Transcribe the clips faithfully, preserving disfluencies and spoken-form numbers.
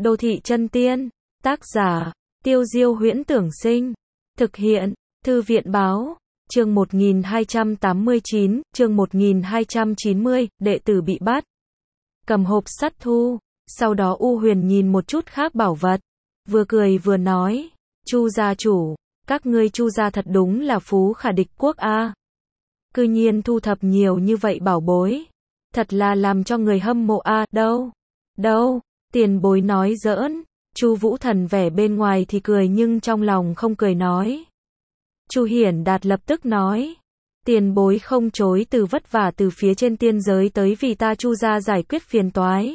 Đô thị chân tiên, tác giả, Tiêu Diêu Huyễn Tưởng Sinh, thực hiện, Thư viện báo, chương một nghìn hai trăm tám mươi chín, chương một nghìn hai trăm chín mươi, đệ tử bị bắt. Cầm hộp sắt thu, sau đó U Huyền nhìn một chút khác bảo vật, vừa cười vừa nói, Chu gia chủ, các ngươi Chu gia thật đúng là phú khả địch quốc a. Cư nhiên thu thập nhiều như vậy bảo bối, thật là làm cho người hâm mộ a. Đâu, đâu, tiền bối nói giỡn. Chu Vũ Thần vẻ bên ngoài thì cười nhưng trong lòng không cười nói. Chu Hiển Đạt lập tức nói, tiền bối không chối từ vất vả từ phía trên tiên giới tới vì ta Chu gia giải quyết phiền toái.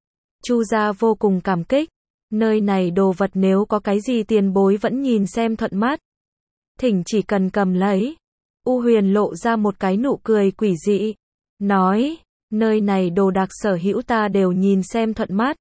Chu gia vô cùng cảm kích, nơi này đồ vật nếu có cái gì tiền bối vẫn nhìn xem thuận mắt, thỉnh chỉ cần cầm lấy. U Huyền lộ ra một cái nụ cười quỷ dị, nói, nơi này đồ đạc sở hữu ta đều nhìn xem thuận mắt.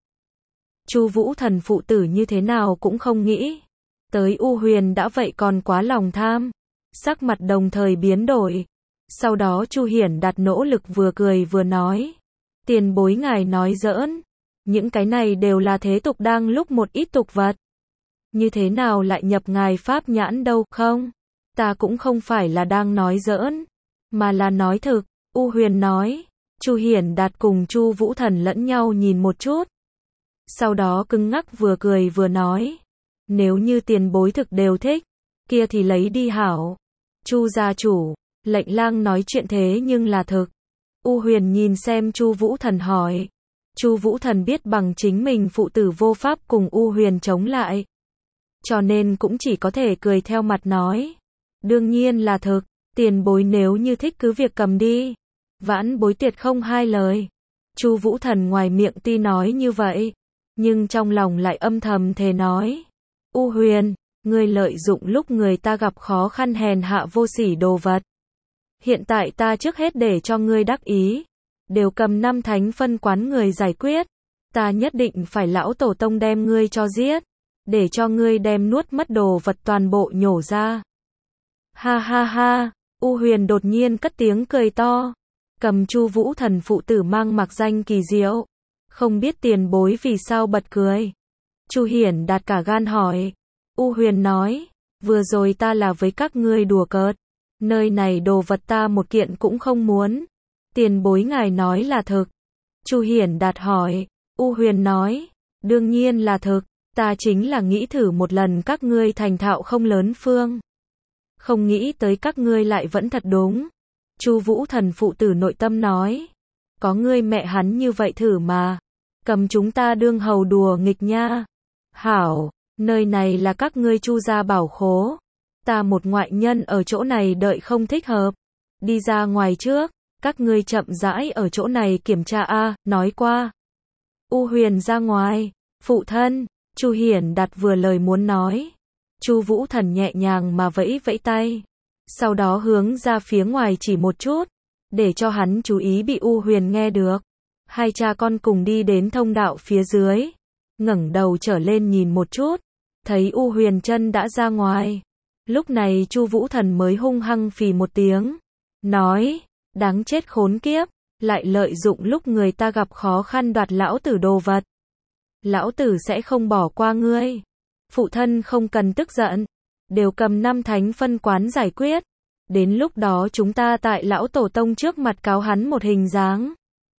Chu Vũ Thần phụ tử như thế nào cũng không nghĩ tới U Huyền đã vậy còn quá lòng tham, sắc mặt đồng thời biến đổi. Sau đó Chu Hiển Đạt nỗ lực vừa cười vừa nói, tiền bối ngài nói giỡn, những cái này đều là thế tục đang lúc một ít tục vật, như thế nào lại nhập ngài pháp nhãn đâu không? Ta cũng không phải là đang nói giỡn, mà là nói thực. U Huyền nói. Chu Hiển Đạt cùng Chu Vũ Thần lẫn nhau nhìn một chút, sau đó cứng ngắc vừa cười vừa nói, nếu như tiền bối thực đều thích, kia thì lấy đi hảo. Chu gia chủ, lệnh lang nói chuyện thế nhưng là thực. U Huyền nhìn xem Chu Vũ Thần hỏi. Chu Vũ Thần biết bằng chính mình phụ tử vô pháp cùng U Huyền chống lại, cho nên cũng chỉ có thể cười theo mặt nói, đương nhiên là thực, tiền bối nếu như thích cứ việc cầm đi. Vãn bối tuyệt không hai lời. Chu Vũ Thần ngoài miệng tuy nói như vậy, nhưng trong lòng lại âm thầm thề nói, U Huyền, ngươi lợi dụng lúc người ta gặp khó khăn hèn hạ vô sỉ đồ vật. Hiện tại ta trước hết để cho ngươi đắc ý, đều cầm năm thánh phân quán người giải quyết, ta nhất định phải lão tổ tông đem ngươi cho giết, để cho ngươi đem nuốt mất đồ vật toàn bộ nhổ ra. Ha ha ha, U Huyền đột nhiên cất tiếng cười to, cầm Chu Vũ Thần phụ tử mang mặc danh kỳ diệu, không biết tiền bối vì sao bật cười. Chu Hiển Đạt cả gan hỏi. U Huyền nói, vừa rồi ta là với các ngươi đùa cợt, nơi này đồ vật ta một kiện cũng không muốn, tiền bối ngài nói là thực. Chu Hiển Đạt hỏi. U Huyền nói, đương nhiên là thực, ta chính là nghĩ thử một lần các ngươi thành thạo không lớn phương, không nghĩ tới các ngươi lại vẫn thật đúng. Chu Vũ Thần phụ tử nội tâm nói, có ngươi mẹ hắn như vậy thử mà, cầm chúng ta đương hầu đùa nghịch nha. Hảo, nơi này là các ngươi Chu gia bảo khố, ta một ngoại nhân ở chỗ này đợi không thích hợp, đi ra ngoài trước, các ngươi chậm rãi ở chỗ này kiểm tra a. Nói qua. U Huyền ra ngoài. Phụ thân. Chu Hiển Đạt vừa lời muốn nói, Chu Vũ Thần nhẹ nhàng mà vẫy vẫy tay, sau đó hướng ra phía ngoài chỉ một chút, để cho hắn chú ý bị U Huyền nghe được. Hai cha con cùng đi đến thông đạo phía dưới, ngẩng đầu trở lên nhìn một chút, thấy U Huyền chân đã ra ngoài. Lúc này Chu Vũ Thần mới hung hăng phì một tiếng, nói, đáng chết khốn kiếp, lại lợi dụng lúc người ta gặp khó khăn đoạt lão tử đồ vật. Lão tử sẽ không bỏ qua ngươi. Phụ thân không cần tức giận, đều cầm năm thánh phân quán giải quyết, đến lúc đó chúng ta tại lão tổ tông trước mặt cáo hắn một hình dáng,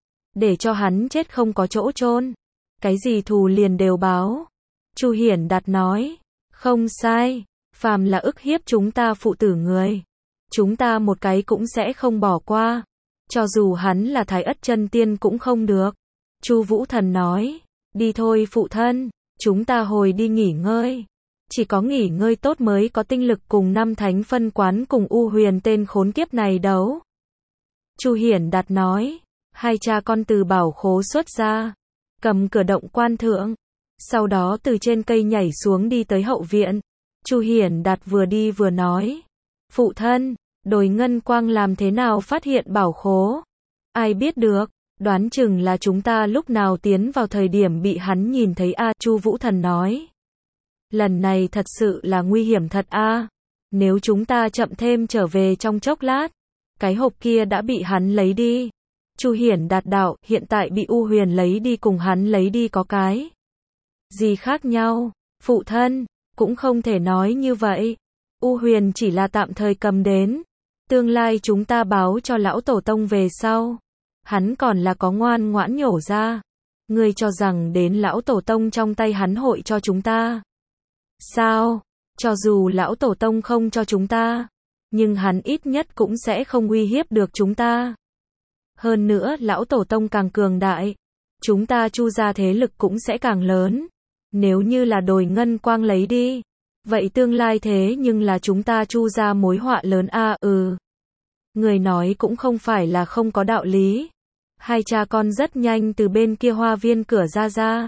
để cho hắn chết không có chỗ chôn, cái gì thù liền đều báo. Chu Hiển Đạt nói, không sai, phàm là ức hiếp chúng ta phụ tử người, chúng ta một cái cũng sẽ không bỏ qua, cho dù hắn là Thái Ất chân tiên cũng không được. Chu Vũ Thần nói, đi thôi phụ thân, chúng ta hồi đi nghỉ ngơi. Chỉ có nghỉ ngơi tốt mới có tinh lực cùng năm thánh phân quán cùng U Huyền tên khốn kiếp này đấu. Chu Hiển Đạt nói. Hai cha con từ bảo khố xuất ra, cầm cửa động quan thượng, sau đó từ trên cây nhảy xuống đi tới hậu viện. Chu Hiển Đạt vừa đi vừa nói, phụ thân, đồi ngân quang làm thế nào phát hiện bảo khố? Ai biết được, đoán chừng là chúng ta lúc nào tiến vào thời điểm bị hắn nhìn thấy a. Chu Vũ Thần nói, lần này thật sự là nguy hiểm thật a. Nếu chúng ta chậm thêm trở về trong chốc lát, cái hộp kia đã bị hắn lấy đi. Chu Hiển Đạt đạo, hiện tại bị U Huyền lấy đi cùng hắn lấy đi có cái gì khác nhau? Phụ thân, cũng không thể nói như vậy. U Huyền chỉ là tạm thời cầm đến. Tương lai chúng ta báo cho lão tổ tông về sau. Hắn còn là có ngoan ngoãn nhổ ra. Ngươi cho rằng đến lão tổ tông trong tay hắn hội cho chúng ta. Sao? Cho dù lão tổ tông không cho chúng ta, nhưng hắn ít nhất cũng sẽ không uy hiếp được chúng ta. Hơn nữa lão tổ tông càng cường đại, chúng ta Chu gia thế lực cũng sẽ càng lớn. Nếu như là đồi ngân quang lấy đi, vậy tương lai thế nhưng là chúng ta Chu gia mối họa lớn a à, ừ. Người nói cũng không phải là không có đạo lý. Hai cha con rất nhanh từ bên kia hoa viên cửa ra ra.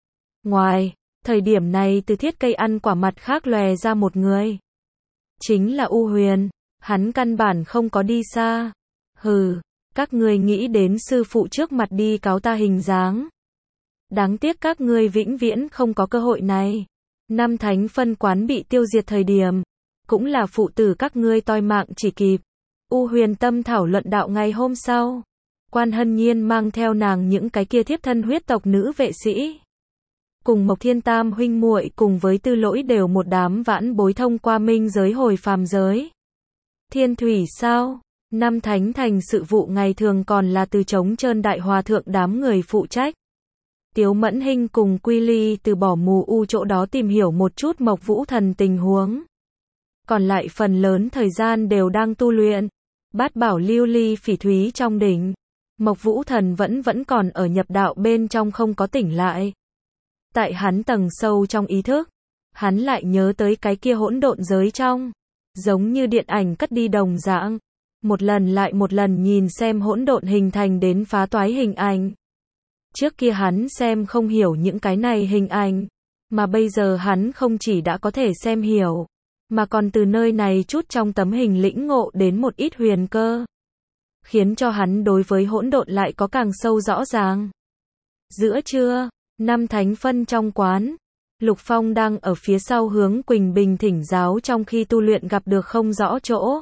Ngoài, thời điểm này từ thiết cây ăn quả mặt khác lòe ra một người. Chính là U Huyền, hắn căn bản không có đi xa. Hừ, các ngươi nghĩ đến sư phụ trước mặt đi cáo ta hình dáng. Đáng tiếc các ngươi vĩnh viễn không có cơ hội này. Năm thánh phân quán bị tiêu diệt thời điểm, cũng là phụ tử các ngươi toi mạng chỉ kịp. U Huyền tâm thảo luận đạo ngày hôm sau. Quan Hân Nhiên mang theo nàng những cái kia thiếp thân huyết tộc nữ vệ sĩ. Cùng Mộc Thiên Tam huynh muội cùng với Tư Lỗi đều một đám vãn bối thông qua minh giới hồi phàm giới. Thiên Thủy sao? Năm thánh thành sự vụ ngày thường còn là từ trống trơn đại hòa thượng đám người phụ trách. Tiếu Mẫn Hinh cùng Quy Ly từ bỏ mù u chỗ đó tìm hiểu một chút Mộc Vũ Thần tình huống. Còn lại phần lớn thời gian đều đang tu luyện. Bát bảo lưu ly phỉ thúy trong đỉnh. Mộc Vũ Thần vẫn vẫn còn ở nhập đạo bên trong không có tỉnh lại. Tại hắn tầng sâu trong ý thức, hắn lại nhớ tới cái kia hỗn độn giới trong. Giống như điện ảnh cất đi đồng dạng. Một lần lại một lần nhìn xem hỗn độn hình thành đến phá toái hình ảnh. Trước kia hắn xem không hiểu những cái này hình ảnh. Mà bây giờ hắn không chỉ đã có thể xem hiểu, mà còn từ nơi này chút trong tấm hình lĩnh ngộ đến một ít huyền cơ. Khiến cho hắn đối với hỗn độn lại có càng sâu rõ ràng. Giữa trưa, năm thánh phân trong quán, Lục Phong đang ở phía sau hướng Quỳnh Bình thỉnh giáo trong khi tu luyện gặp được không rõ chỗ.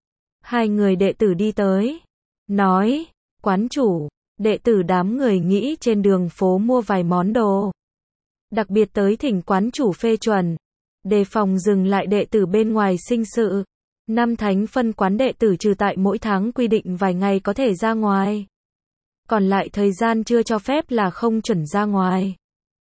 Hai người đệ tử đi tới, nói, quán chủ, đệ tử đám người nghĩ trên đường phố mua vài món đồ. Đặc biệt tới thỉnh quán chủ phê chuẩn, đề phòng dừng lại đệ tử bên ngoài sinh sự. Năm thánh phân quán đệ tử trừ tại mỗi tháng quy định vài ngày có thể ra ngoài. Còn lại thời gian chưa cho phép là không chuẩn ra ngoài.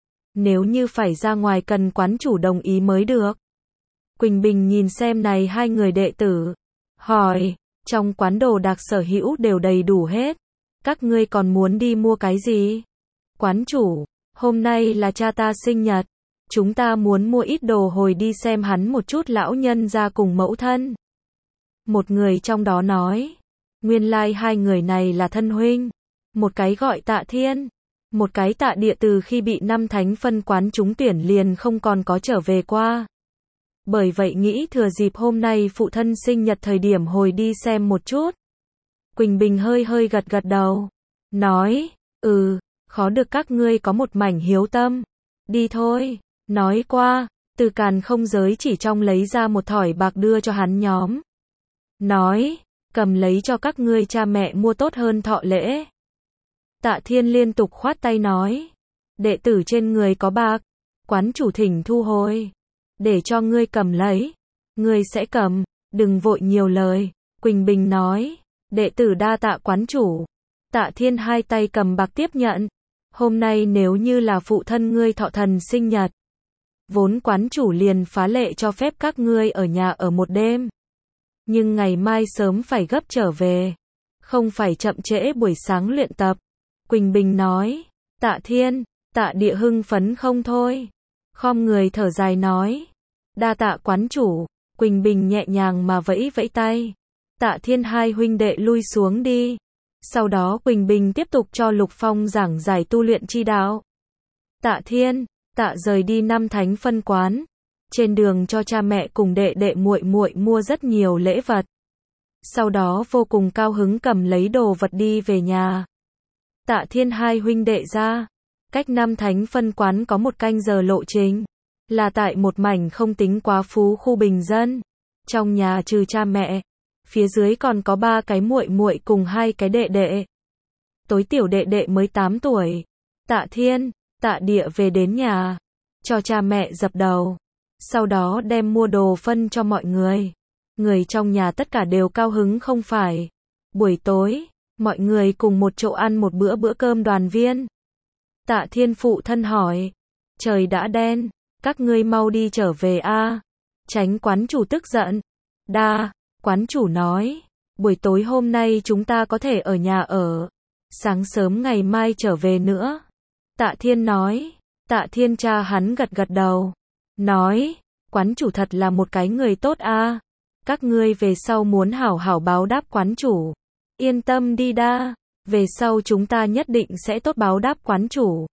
Nếu như phải ra ngoài cần quán chủ đồng ý mới được. Quỳnh Bình nhìn xem này hai người đệ tử. Hỏi, trong quán đồ đạc sở hữu đều đầy đủ hết. Các ngươi còn muốn đi mua cái gì? Quán chủ, hôm nay là cha ta sinh nhật. Chúng ta muốn mua ít đồ hồi đi xem hắn một chút lão nhân ra cùng mẫu thân. Một người trong đó nói. Nguyên lai like hai người này là thân huynh. Một cái gọi Tạ Thiên. Một cái Tạ Địa từ khi bị năm thánh phân quán trúng tuyển liền không còn có trở về qua. Bởi vậy nghĩ thừa dịp hôm nay phụ thân sinh nhật thời điểm hồi đi xem một chút. Quỳnh Bình hơi hơi gật gật đầu. Nói, ừ, khó được các ngươi có một mảnh hiếu tâm. Đi thôi. Nói qua, từ càn không giới chỉ trong lấy ra một thỏi bạc đưa cho hắn nhóm. Nói, cầm lấy cho các ngươi cha mẹ mua tốt hơn thọ lễ. Tạ Thiên liên tục khoát tay nói, đệ tử trên người có bạc, quán chủ thỉnh thu hồi, để cho ngươi cầm lấy, ngươi sẽ cầm, đừng vội nhiều lời. Quỳnh Bình nói, đệ tử đa tạ quán chủ. Tạ Thiên hai tay cầm bạc tiếp nhận, hôm nay nếu như là phụ thân ngươi thọ thần sinh nhật, vốn quán chủ liền phá lệ cho phép các ngươi ở nhà ở một đêm. Nhưng ngày mai sớm phải gấp trở về, không phải chậm trễ buổi sáng luyện tập. Quỳnh Bình nói, Tạ Thiên, Tạ Địa hưng phấn không thôi. Khom người thở dài nói, đa tạ quán chủ. Quỳnh Bình nhẹ nhàng mà vẫy vẫy tay. Tạ Thiên hai huynh đệ lui xuống đi. Sau đó Quỳnh Bình tiếp tục cho Lục Phong giảng giải tu luyện chi đạo. Tạ Thiên, Tạ rời đi năm thánh phân quán. Trên đường cho cha mẹ cùng đệ đệ muội muội mua rất nhiều lễ vật. Sau đó vô cùng cao hứng cầm lấy đồ vật đi về nhà. Tạ Thiên hai huynh đệ ra. Cách năm thánh phân quán có một canh giờ lộ trình. Là tại một mảnh không tính quá phú khu bình dân. Trong nhà trừ cha mẹ, phía dưới còn có ba cái muội muội cùng hai cái đệ đệ. Tối tiểu đệ đệ mới tám tuổi. Tạ Thiên, Tạ Địa về đến nhà. cho cha mẹ dập đầu. Sau đó đem mua đồ phân cho mọi người. Người trong nhà tất cả đều cao hứng không phải. Buổi tối, mọi người cùng một chỗ ăn một bữa bữa cơm đoàn viên. Tạ Thiên phụ thân hỏi, trời đã đen, các ngươi mau đi trở về a. Tránh quán chủ tức giận. Đa, quán chủ nói, buổi tối hôm nay chúng ta có thể ở nhà ở. Sáng sớm ngày mai trở về nữa. Tạ Thiên nói, Tạ Thiên cha hắn gật gật đầu. Nói, quán chủ thật là một cái người tốt a. Các ngươi về sau muốn hảo hảo báo đáp quán chủ. Yên tâm đi đa, về sau chúng ta nhất định sẽ tốt báo đáp quán chủ.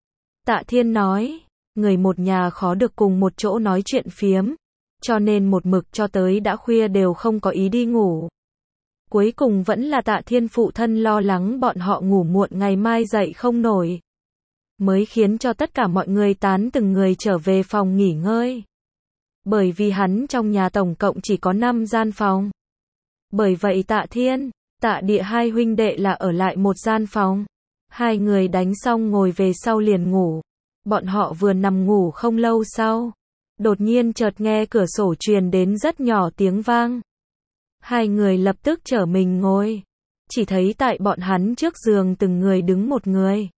Tạ Thiên nói, người một nhà khó được cùng một chỗ nói chuyện phiếm, cho nên một mực cho tới đã khuya đều không có ý đi ngủ. Cuối cùng vẫn là Tạ Thiên phụ thân lo lắng bọn họ ngủ muộn ngày mai dậy không nổi, mới khiến cho tất cả mọi người tán từng người trở về phòng nghỉ ngơi. Bởi vì hắn trong nhà tổng cộng chỉ có năm gian phòng. Bởi vậy Tạ Thiên, Tạ Địa hai huynh đệ là ở lại một gian phòng. Hai người đánh xong ngồi về sau liền ngủ. Bọn họ vừa nằm ngủ không lâu sau, đột nhiên chợt nghe cửa sổ truyền đến rất nhỏ tiếng vang. Hai người lập tức trở mình ngồi. Chỉ thấy tại bọn hắn trước giường từng người đứng một người.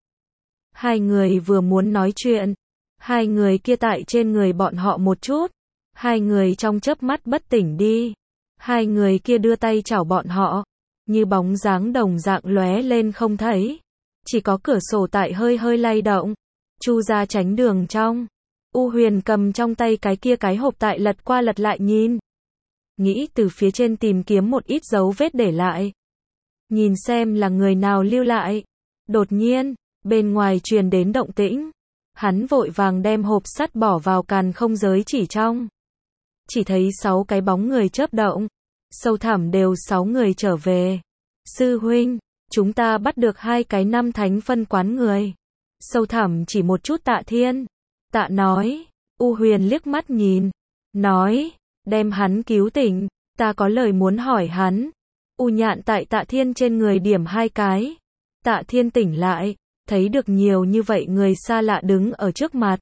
Hai người vừa muốn nói chuyện, hai người kia tại trên người bọn họ một chút. Hai người trong chớp mắt bất tỉnh đi. Hai người kia đưa tay chảo bọn họ, như bóng dáng đồng dạng lóe lên không thấy. Chỉ có cửa sổ tại hơi hơi lay động. Chu ra tránh đường trong. U Huyền cầm trong tay cái kia cái hộp tại lật qua lật lại nhìn. Nghĩ từ phía trên tìm kiếm một ít dấu vết để lại. Nhìn xem là người nào lưu lại. Đột nhiên, bên ngoài truyền đến động tĩnh. Hắn vội vàng đem hộp sắt bỏ vào càn không giới chỉ trong. Chỉ thấy sáu cái bóng người chớp động. Sâu thẳm đều sáu người trở về. Sư huynh, chúng ta bắt được hai cái năm thánh phân quán người. Sâu thẳm chỉ một chút Tạ Thiên. Tạ nói, U Huyền liếc mắt nhìn. Nói, đem hắn cứu tỉnh, ta có lời muốn hỏi hắn. U Nhạn tại Tạ Thiên trên người điểm hai cái. Tạ Thiên tỉnh lại, thấy được nhiều như vậy người xa lạ đứng ở trước mặt.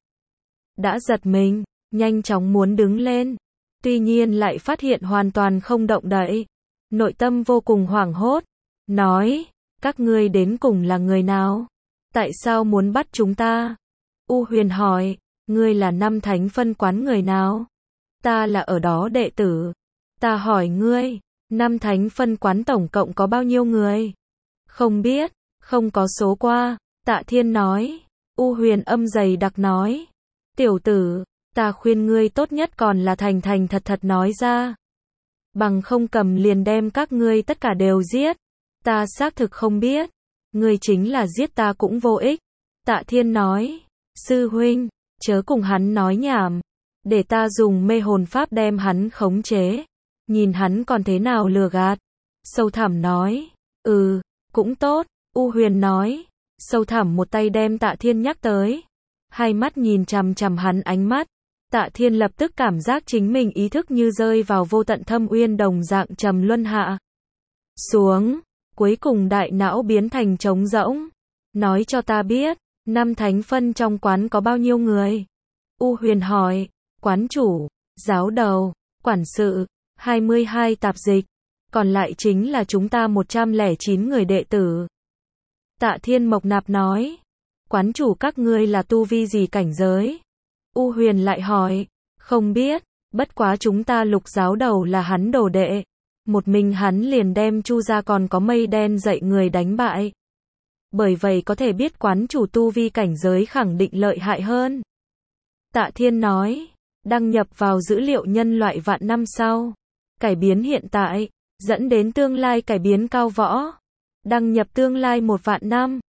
Đã giật mình, nhanh chóng muốn đứng lên. Tuy nhiên lại phát hiện hoàn toàn không động đậy. Nội tâm vô cùng hoảng hốt. Nói, các ngươi đến cùng là người nào? Tại sao muốn bắt chúng ta? U Huyền hỏi, ngươi là năm thánh phân quán người nào? Ta là ở đó đệ tử. Ta hỏi ngươi, năm thánh phân quán tổng cộng có bao nhiêu người? Không biết, không có số qua. Tạ Thiên nói. U Huyền âm dày đặc nói, tiểu tử, ta khuyên ngươi tốt nhất còn là thành thành thật thật nói ra. Bằng không cầm liền đem các ngươi tất cả đều giết. Ta xác thực không biết. Ngươi chính là giết ta cũng vô ích. Tạ Thiên nói, sư huynh, chớ cùng hắn nói nhảm. Để ta dùng mê hồn pháp đem hắn khống chế. Nhìn hắn còn thế nào lừa gạt. Sâu thẳm nói, ừ, cũng tốt. U Huyền nói, sâu thẳm một tay đem Tạ Thiên nhắc tới. Hai mắt nhìn chằm chằm hắn ánh mắt. Tạ Thiên lập tức cảm giác chính mình ý thức như rơi vào vô tận thâm uyên đồng dạng trầm luân hạ xuống, cuối cùng đại não biến thành trống rỗng. Nói cho ta biết, năm thánh phân trong quán có bao nhiêu người? U Huyền hỏi, quán chủ, giáo đầu, quản sự, hai mươi hai tạp dịch, còn lại chính là chúng ta một trăm lẻ chín người đệ tử. Tạ Thiên mộc nạp nói, quán chủ các ngươi là tu vi gì cảnh giới? U Huyền lại hỏi, không biết, bất quá chúng ta Lục giáo đầu là hắn đồ đệ. Một mình hắn liền đem Chu gia còn có Mây Đen dạy người đánh bại. Bởi vậy có thể biết quán chủ tu vi cảnh giới khẳng định lợi hại hơn. Tạ Thiên nói, đăng nhập vào dữ liệu nhân loại vạn năm sau. Cải biến hiện tại, dẫn đến tương lai cải biến cao võ. Đăng nhập tương lai một vạn năm.